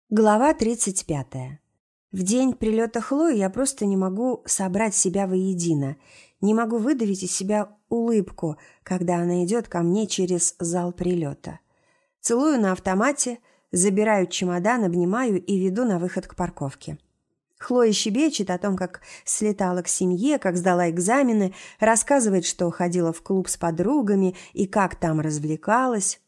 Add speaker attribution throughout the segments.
Speaker 1: Глава 35. В день прилета Хлои я просто не могу собрать себя воедино, не могу выдавить из себя улыбку, когда она идет ко мне через зал прилета. Целую на автомате, забираю чемодан, обнимаю и веду на выход к парковке. Хлоя щебечет о том, как слетала к семье, как сдала экзамены, рассказывает, что ходила в клуб с подругами и как там развлекалась.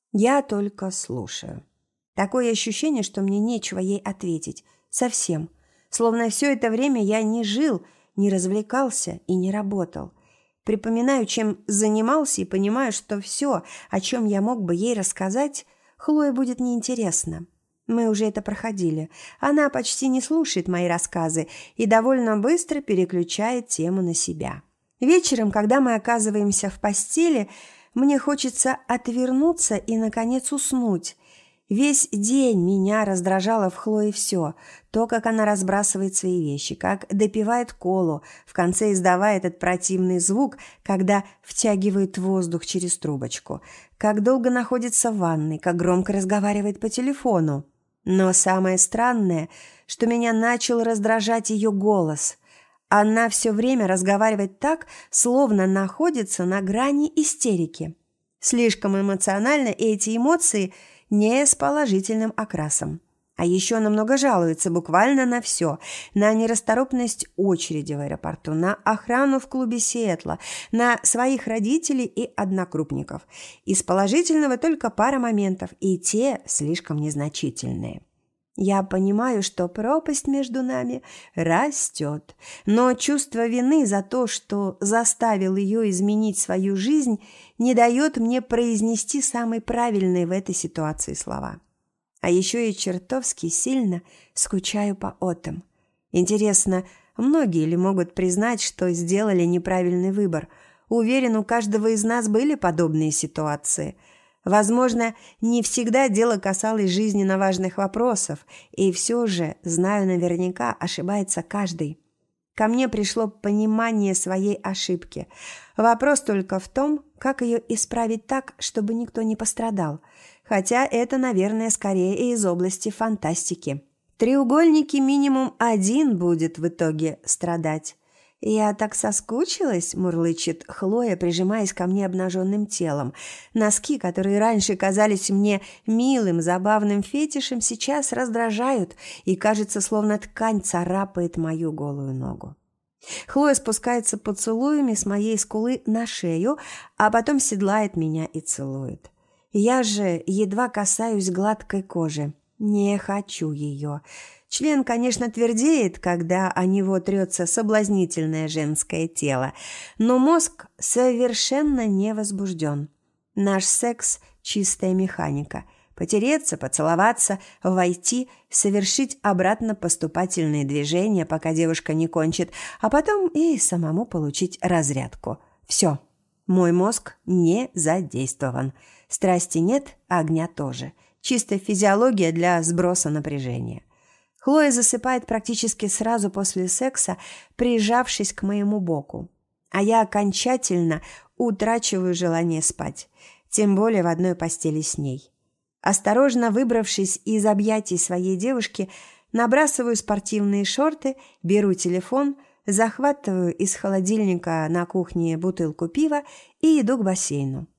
Speaker 1: Я только слушаю. Такое ощущение, что мне нечего ей ответить. Совсем. Словно все это время я не жил, не развлекался и не работал. Припоминаю, чем занимался, и понимаю, что все, о чем я мог бы ей рассказать, Хлое будет неинтересно. Мы уже это проходили. Она почти не слушает мои рассказы и довольно быстро переключает тему на себя. Вечером, когда мы оказываемся в постели, мне хочется отвернуться и, наконец, уснуть. Весь день меня раздражало в Хлое все. То, как она разбрасывает свои вещи, как допивает колу, в конце издавая этот противный звук, когда втягивает воздух через трубочку, как долго находится в ванной, как громко разговаривает по телефону. Но самое странное, что меня начал раздражать ее голос. Она все время разговаривает так, словно находится на грани истерики. Слишком эмоционально, и эти эмоции – не с положительным окрасом. А еще она много жалуется буквально на все. На нерасторопность очереди в аэропорту, на охрану в клубе Сиэтла, на своих родителей и однокрупников. Из положительного только пара моментов, и те слишком незначительные. Я понимаю, что пропасть между нами растет, но чувство вины за то, что заставил ее изменить свою жизнь, не дает мне произнести самые правильные в этой ситуации слова. А еще я чертовски сильно скучаю по Отом. Интересно, многие ли могут признать, что сделали неправильный выбор? Уверен, у каждого из нас были подобные ситуации. Возможно, не всегда дело касалось жизненно важных вопросов, и все же, знаю наверняка, ошибается каждый. Ко мне пришло понимание своей ошибки. Вопрос только в том, как ее исправить так, чтобы никто не пострадал. Хотя это, наверное, скорее из области фантастики. В треугольнике минимум один будет в итоге страдать. «Я так соскучилась», – мурлычет Хлоя, прижимаясь ко мне обнаженным телом. Носки, которые раньше казались мне милым, забавным фетишем, сейчас раздражают, и кажется, словно ткань царапает мою голую ногу. Хлоя спускается поцелуями с моей скулы на шею, а потом седлает меня и целует. Я же едва касаюсь гладкой кожи. Не хочу ее. Член, конечно, твердеет, когда о него трется соблазнительное женское тело, но мозг совершенно не возбужден. Наш секс – чистая механика. Потереться, поцеловаться, войти, совершить обратно поступательные движения, пока девушка не кончит, а потом и самому получить разрядку. Все. Мой мозг не задействован. Страсти нет, а огня тоже. Чистая физиология для сброса напряжения. Хлоя засыпает практически сразу после секса, прижавшись к моему боку. А я окончательно утрачиваю желание спать, тем более в одной постели с ней. Осторожно выбравшись из объятий своей девушки, набрасываю спортивные шорты, беру телефон, захватываю из холодильника на кухне бутылку пива и иду к бассейну.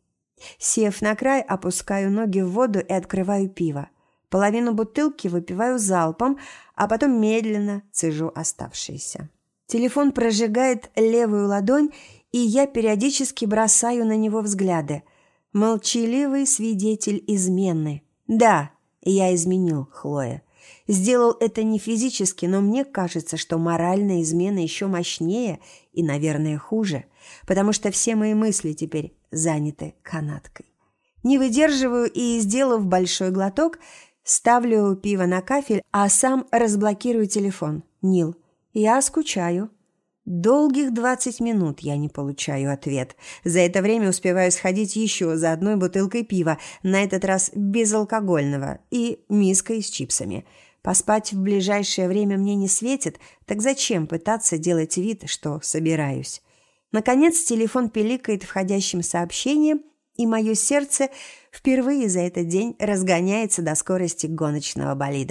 Speaker 1: Сев на край, опускаю ноги в воду и открываю пиво. Половину бутылки выпиваю залпом, а потом медленно цежу оставшиеся. Телефон прожигает левую ладонь, и я периодически бросаю на него взгляды. Молчаливый свидетель измены. Да, я изменил Хлое. Сделал это не физически, но мне кажется, что моральная измена еще мощнее и, наверное, хуже, потому что все мои мысли теперь заняты канаткой. Не выдерживаю и, сделав большой глоток, ставлю пиво на кафель, а сам разблокирую телефон. Нил, я скучаю. Долгих 20 минут я не получаю ответ. За это время успеваю сходить еще за одной бутылкой пива, на этот раз безалкогольного, и миской с чипсами. Поспать в ближайшее время мне не светит, так зачем пытаться делать вид, что собираюсь? Наконец телефон пиликает входящим сообщением, и мое сердце впервые за этот день разгоняется до скорости гоночного болида.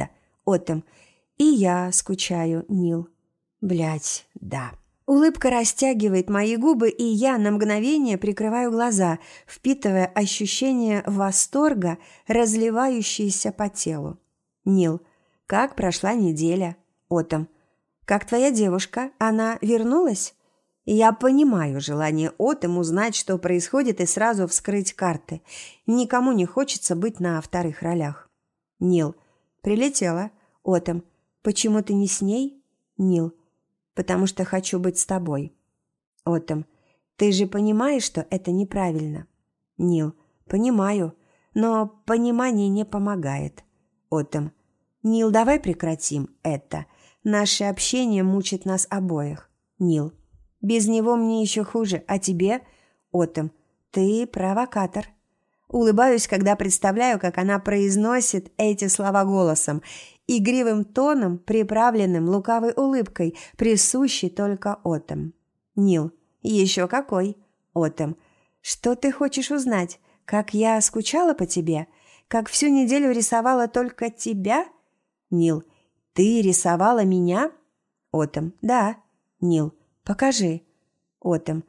Speaker 1: Отом. И я скучаю, Нил. Блядь, да. Улыбка растягивает мои губы, и я на мгновение прикрываю глаза, впитывая ощущение восторга, разливающееся по телу. Нил. Как прошла неделя? Отом. Как твоя девушка? Она вернулась? Я понимаю желание Отом узнать, что происходит, и сразу вскрыть карты. Никому не хочется быть на вторых ролях. Нил. Прилетела. Отом. Почему ты не с ней? Нил. Потому что хочу быть с тобой. Отом. Ты же понимаешь, что это неправильно? Нил. Понимаю, но понимание не помогает. Отом. Нил, давай прекратим это. Наше общение мучит нас обоих. Нил. Без него мне еще хуже, а тебе? Отом. Ты провокатор. Улыбаюсь, когда представляю, как она произносит эти слова голосом, игривым тоном, приправленным лукавой улыбкой, присущей только Отом. Нил. Еще какой? Отом. Что ты хочешь узнать? Как я скучала по тебе? Как всю неделю рисовала только тебя? Нил. Ты рисовала меня? Отом. Да. Нил. Покажи. Отом.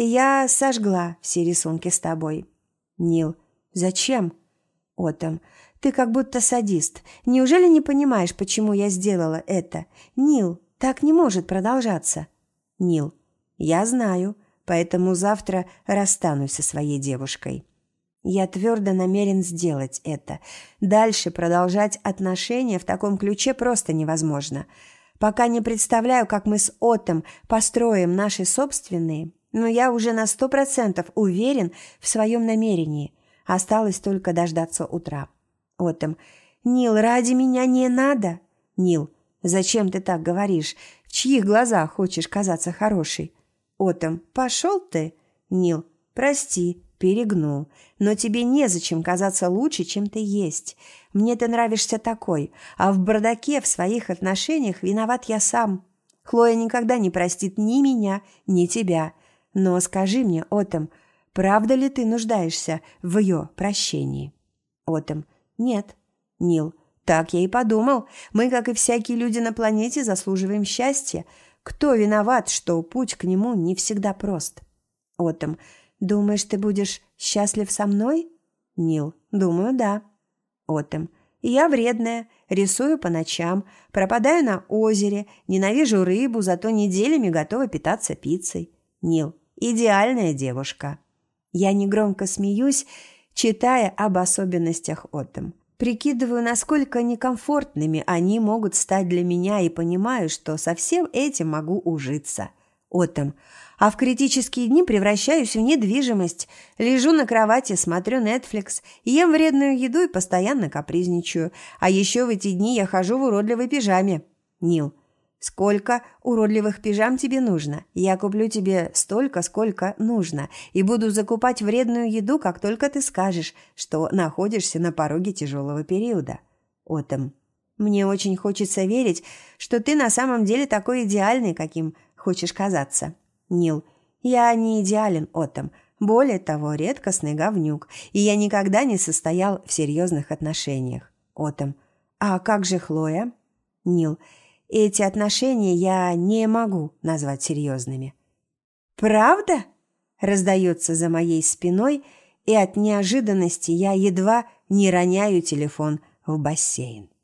Speaker 1: Я сожгла все рисунки с тобой. Нил. Зачем? Отом. Ты как будто садист. Неужели не понимаешь, почему я сделала это? Нил, так не может продолжаться. Нил. Я знаю, поэтому завтра расстанусь со своей девушкой. Я твердо намерен сделать это. Дальше продолжать отношения в таком ключе просто невозможно. Пока не представляю, как мы с Отом построим наши собственные, но я уже на 100% уверен в своем намерении. Осталось только дождаться утра. Отом. Нил, ради меня не надо. Нил. Зачем ты так говоришь? В чьих глазах хочешь казаться хорошей? Отом. Пошел ты. Нил. Прости, перегнул. Но тебе незачем казаться лучше, чем ты есть. Мне ты нравишься такой, а в бардаке в своих отношениях виноват я сам. Хлоя никогда не простит ни меня, ни тебя. Но скажи мне, Отом, правда ли ты нуждаешься в ее прощении? Отом. Нет. Нил. Так я и подумал. Мы, как и всякие люди на планете, заслуживаем счастья. Кто виноват, что путь к нему не всегда прост? Отом. Думаешь, ты будешь счастлив со мной? Нил. Думаю, да. Отом. Я вредная, рисую по ночам, пропадаю на озере, ненавижу рыбу, зато неделями готова питаться пиццей. Нил. Идеальная девушка. Я негромко смеюсь, читая об особенностях Отом. Прикидываю, насколько некомфортными они могут стать для меня, и понимаю, что со всем этим могу ужиться. Отом. А в критические дни превращаюсь в недвижимость. Лежу на кровати, смотрю Netflix, ем вредную еду и постоянно капризничаю. А еще в эти дни я хожу в уродливой пижаме. Нил. Сколько уродливых пижам тебе нужно? Я куплю тебе столько, сколько нужно, и буду закупать вредную еду, как только ты скажешь, что находишься на пороге тяжелого периода. Отом. Мне очень хочется верить, что ты на самом деле такой идеальный, каким хочешь казаться. Нил. Я не идеален, Отом. Более того, редкостный говнюк, и я никогда не состоял в серьезных отношениях. Отом. А как же Хлоя? Нил. Эти отношения я не могу назвать серьезными. «Правда?» – раздается за моей спиной, и от неожиданности я едва не роняю телефон в бассейн.